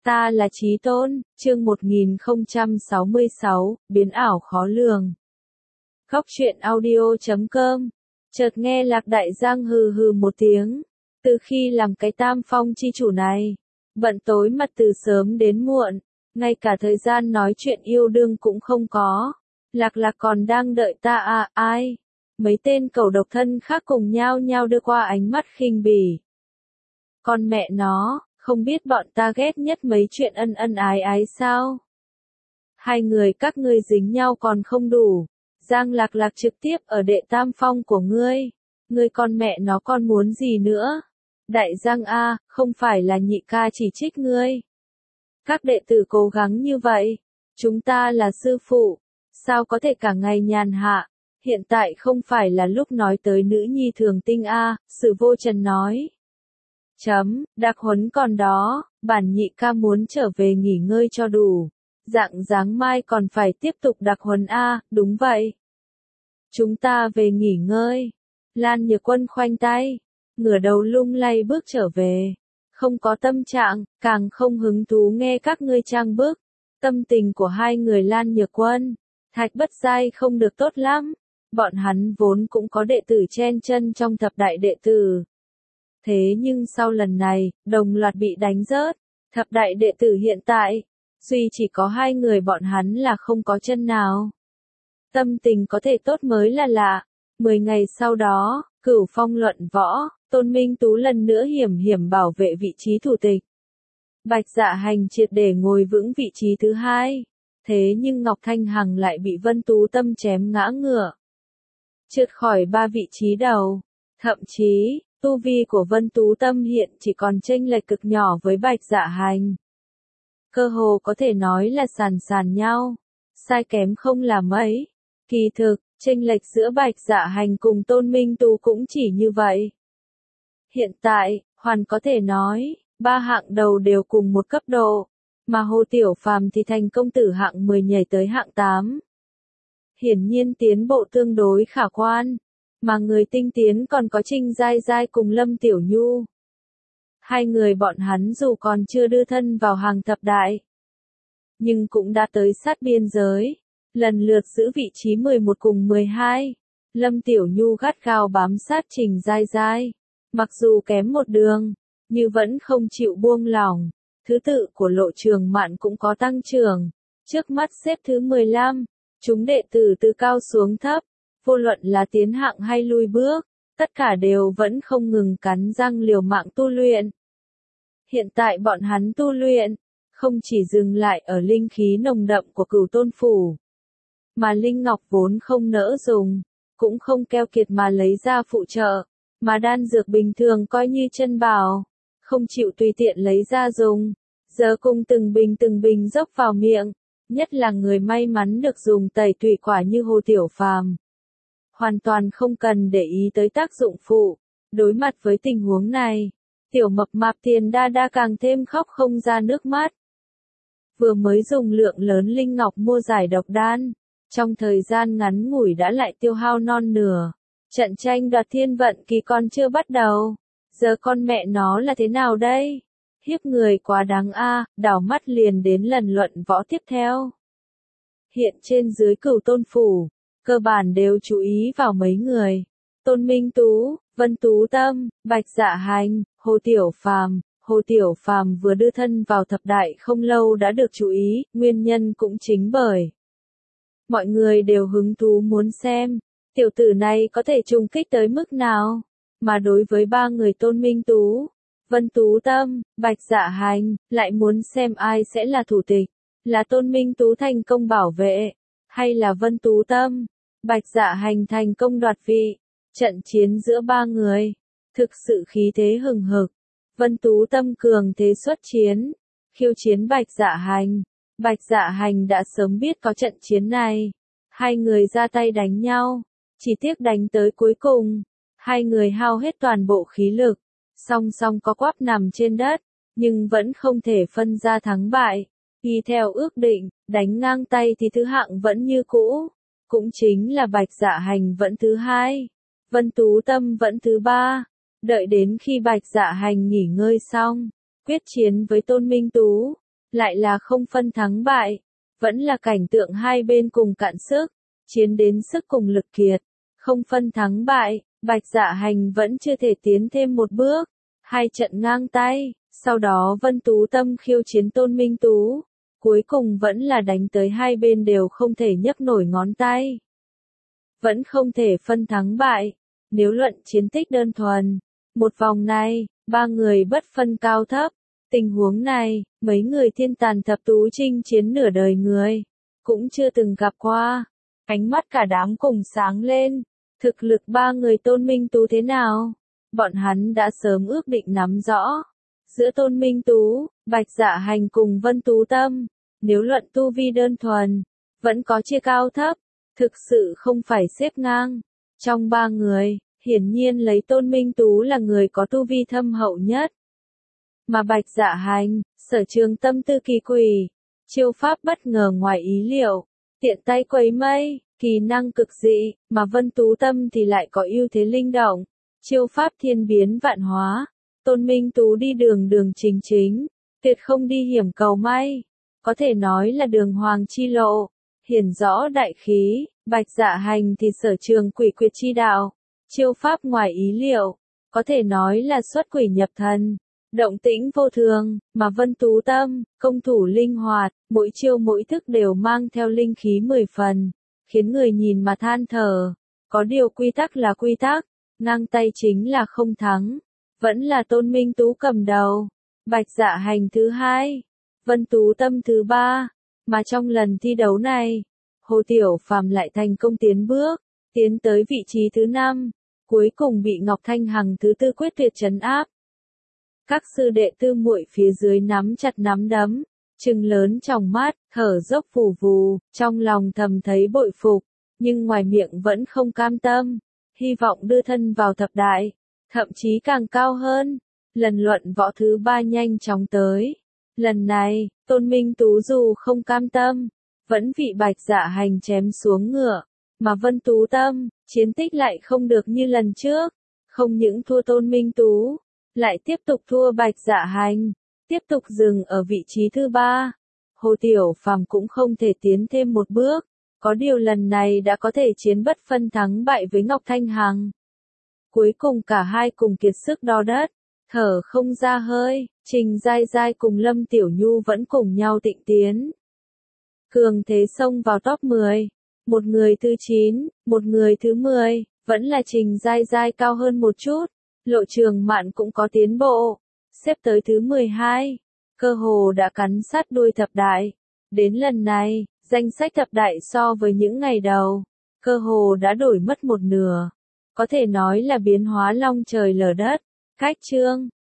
Ta là Chí Tôn, chương 1066, biến ảo khó lường. Góc truyện audio.com. Chợt nghe Lạc Đại Giang hừ hừ một tiếng. Từ khi làm cái Tam Phong chi chủ này, bận tối mặt từ sớm đến muộn, ngay cả thời gian nói chuyện yêu đương cũng không có. Lạc Lạc còn đang đợi ta à, ai? Mấy tên cẩu độc thân khác cùng nhau nhau đưa qua ánh mắt khinh bỉ. Con mẹ nó, không biết bọn ta ghét nhất mấy chuyện ân ân ái ái sao? Hai người các ngươi dính nhau còn không đủ. Giang Lạc Lạc trực tiếp ở đệ Tam Phong của ngươi. Ngươi con mẹ nó còn muốn gì nữa? Đại Giang A, không phải là nhị ca chỉ trích ngươi. Các đệ tử cố gắng như vậy. Chúng ta là sư phụ. Sao có thể cả ngày nhàn hạ? Hiện tại không phải là lúc nói tới nữ nhi thường tinh A, Sử Vô Trần nói. Đặc huấn còn đó, bản nhị ca muốn trở về nghỉ ngơi cho đủ. Dạng dáng mai còn phải tiếp tục đặc huấn A, đúng vậy. Chúng ta về nghỉ ngơi. Lan Nhược Quân khoanh tay, ngửa đầu lung lay bước trở về. Không có tâm trạng, càng không hứng thú nghe các ngươi trang bức. Tâm tình của hai người Lan Nhược Quân, Thạch Bất Giai không được tốt lắm. Bọn hắn vốn cũng có đệ tử chen chân trong thập đại đệ tử. Thế nhưng sau lần này, đồng loạt bị đánh rớt. Thập đại đệ tử hiện tại, duy chỉ có hai người bọn hắn là không có chân nào. Tâm tình có thể tốt mới là lạ. 10 ngày sau đó, Cửu Phong luận võ, Tôn Minh Tú lần nữa hiểm hiểm bảo vệ vị trí thủ tịch. Bạch Dạ Hành triệt để ngồi vững vị trí thứ hai. Thế nhưng Ngọc Thanh Hằng lại bị Vân Tú Tâm chém ngã ngựa. Trượt khỏi 3 vị trí đầu. Thậm chí, tu vi của Vân Tú Tâm hiện chỉ còn chênh lệch cực nhỏ với Bạch Dạ Hành. Cơ hồ có thể nói là sàn sàn nhau. Sai kém không là mấy. Kỳ thực, chênh lệch giữa Bạch Dạ Hành cùng Tôn Minh Tú cũng chỉ như vậy. Hiện tại, hoàn có thể nói, 3 hạng đầu đều cùng một cấp độ, mà Hồ Tiểu Phàm thì thành công từ hạng 10 nhảy tới hạng 8. Hiển nhiên tiến bộ tương đối khả quan, mà người tinh tiến còn có Trinh Giai Giai cùng Lâm Tiểu Nhu. Hai người bọn hắn dù còn chưa đưa thân vào hàng thập đại, nhưng cũng đã tới sát biên giới, lần lượt giữ vị trí 11 cùng 12. Lâm Tiểu Nhu gắt gao bám sát Trình Giai Giai, mặc dù kém một đường, nhưng vẫn không chịu buông lỏng. Thứ tự của Lộ Trường Mạn cũng có tăng trưởng, trước mắt xếp thứ 15. Chúng đệ tử từ cao xuống thấp, vô luận là tiến hạng hay lui bước, tất cả đều vẫn không ngừng cắn răng liều mạng tu luyện. Hiện tại bọn hắn tu luyện, không chỉ dừng lại ở linh khí nồng đậm của Cửu Tôn Phủ, mà linh ngọc vốn không nỡ dùng, cũng không keo kiệt mà lấy ra phụ trợ, mà đan dược bình thường coi như chân bảo, không chịu tùy tiện lấy ra dùng, giờ cùng từng bình dốc vào miệng. Nhất là người may mắn được dùng tẩy tụy quả như Hồ Tiểu Phàm, hoàn toàn không cần để ý tới tác dụng phụ. Đối mặt với tình huống này, tiểu mập mạp Tiền Đa Đa càng thêm khóc không ra nước mắt. Vừa mới dùng lượng lớn linh ngọc mua giải độc đan, trong thời gian ngắn ngủi đã lại tiêu hao non nửa. Trận tranh đoạt thiên vận kỳ còn chưa bắt đầu, giờ con mẹ nó là thế nào đây? Hiếp người quá đáng a, đảo mắt liền đến lần luận võ tiếp theo. Hiện trên dưới Cửu Tôn Phủ, cơ bản đều chú ý vào mấy người. Tôn Minh Tú, Vân Tú Tâm, Bạch Dạ Hành, Hồ Tiểu Phàm. Hồ Tiểu Phàm vừa đưa thân vào thập đại không lâu đã được chú ý, nguyên nhân cũng chính bởi mọi người đều hứng thú muốn xem, tiểu tử này có thể trùng kích tới mức nào. Mà đối với 3 người Tôn Minh Tú, Vân Tú Tâm, Bạch Dạ Hành, lại muốn xem ai sẽ là thủ tịch, là Tôn Minh Tú thành công bảo vệ, hay là Vân Tú Tâm, Bạch Dạ Hành thành công đoạt vị. Trận chiến giữa 3 người, thực sự khí thế hừng hực. Vân Tú Tâm cường thế xuất chiến, khiêu chiến Bạch Dạ Hành. Bạch Dạ Hành đã sớm biết có trận chiến này, hai người ra tay đánh nhau, chỉ tiếc đánh tới cuối cùng, hai người hao hết toàn bộ khí lực. Song song có quắp nằm trên đất, nhưng vẫn không thể phân ra thắng bại. Y theo ước định, đánh ngang tay thì thứ hạng vẫn như cũ, cũng chính là Bạch Dạ Hành vẫn thứ 2, Vân Tú Tâm vẫn thứ 3. Đợi đến khi Bạch Dạ Hành nghỉ ngơi xong, quyết chiến với Tôn Minh Tú, lại là không phân thắng bại, vẫn là cảnh tượng hai bên cùng cạn sức, chiến đến sức cùng lực kiệt, không phân thắng bại, Bạch Dạ Hành vẫn chưa thể tiến thêm một bước, hai trận ngang tay, sau đó Vân Tú Tâm khiêu chiến Tôn Minh Tú, cuối cùng vẫn là đánh tới hai bên đều không thể nhấc nổi ngón tay. Vẫn không thể phân thắng bại, nếu luận chiến tích đơn thuần, một vòng này, ba người bất phân cao thấp, tình huống này, mấy người thiên tàn thập tú chinh chiến nửa đời người, cũng chưa từng gặp qua. Ánh mắt cả đám cùng sáng lên, thực lực ba người Tôn Minh Tú thế nào? Bọn hắn đã sớm ước định nắm rõ. Giữa Tôn Minh Tú, Bạch Dạ Hành cùng Vân Tú Tâm, nếu luận tu vi đơn thuần, vẫn có chia cao thấp, thực sự không phải xếp ngang. Trong ba người, hiển nhiên lấy Tôn Minh Tú là người có tu vi thâm hậu nhất. Mà Bạch Dạ Hành, sở trường tâm tư kỳ quỷ, chiêu pháp bất ngờ ngoài ý liệu, tiện tay quấy mây, kỳ năng cực dị, mà Vân Tú Tâm thì lại có ưu thế linh động, chiêu pháp thiên biến vạn hóa. Tôn Minh Tú đi đường đường chính chính, tuyệt không đi hiểm cầu may, có thể nói là đường hoàng chi lộ, hiển rõ đại khí. Bạch Dạ Hành thì sở trường quỷ quyệt chi đạo, chiêu pháp ngoài ý liệu, có thể nói là xuất quỷ nhập thần, động tĩnh vô thường, mà Vân Tú Tâm, công thủ linh hoạt, mỗi chiêu mỗi thức đều mang theo linh khí 10 phần, khiến người nhìn mà than thở. Có điều quy tắc là quy tắc, ngang tay chính là không thắng, vẫn là Tôn Minh Tú cầm đầu, Bạch Dạ Hành thứ hai, Vân Tú Tâm thứ ba, mà trong lần thi đấu này, Hồ Tiểu Phàm lại thành công tiến bước, tiến tới vị trí thứ 5, cuối cùng bị Ngọc Thanh Hằng thứ 4 quyết tuyệt trấn áp. Các sư đệ tư muội phía dưới nắm chặt nắm đấm, trừng lớn tròng mắt, thở dốc phù vù, trong lòng thầm thấy bội phục, nhưng ngoài miệng vẫn không cam tâm, hy vọng đưa thân vào thập đại, thậm chí càng cao hơn. Lần luận võ thứ 3 nhanh chóng tới. Lần này, Tôn Minh Tú dù không cam tâm, vẫn bị Bạch Dạ Hành chém xuống ngựa, mà Vân Tú Tâm, chiến tích lại không được như lần trước, không những thua Tôn Minh Tú, lại tiếp tục thua Bạch Dạ Hành, tiếp tục dừng ở vị trí thứ 3. Hồ Tiểu Phàm cũng không thể tiến thêm một bước, có điều lần này đã có thể chiến bất phân thắng bại với Ngọc Thanh Hằng. Cuối cùng cả hai cùng kiệt sức đo đất, thở không ra hơi, Trình Giai Giai cùng Lâm Tiểu Nhu vẫn cùng nhau tịnh tiến. Cường thế xông vào top 10, một người thứ 9, một người thứ 10, vẫn là Trình Giai Giai cao hơn một chút, Lộ Trường Mạn cũng có tiến bộ, xếp tới thứ 12, cơ hồ đã cắn sát đuôi thập đại. Đến lần này, danh sách thập đại so với những ngày đầu, cơ hồ đã đổi mất một nửa, có thể nói là biến hóa long trời lở đất. Khách chương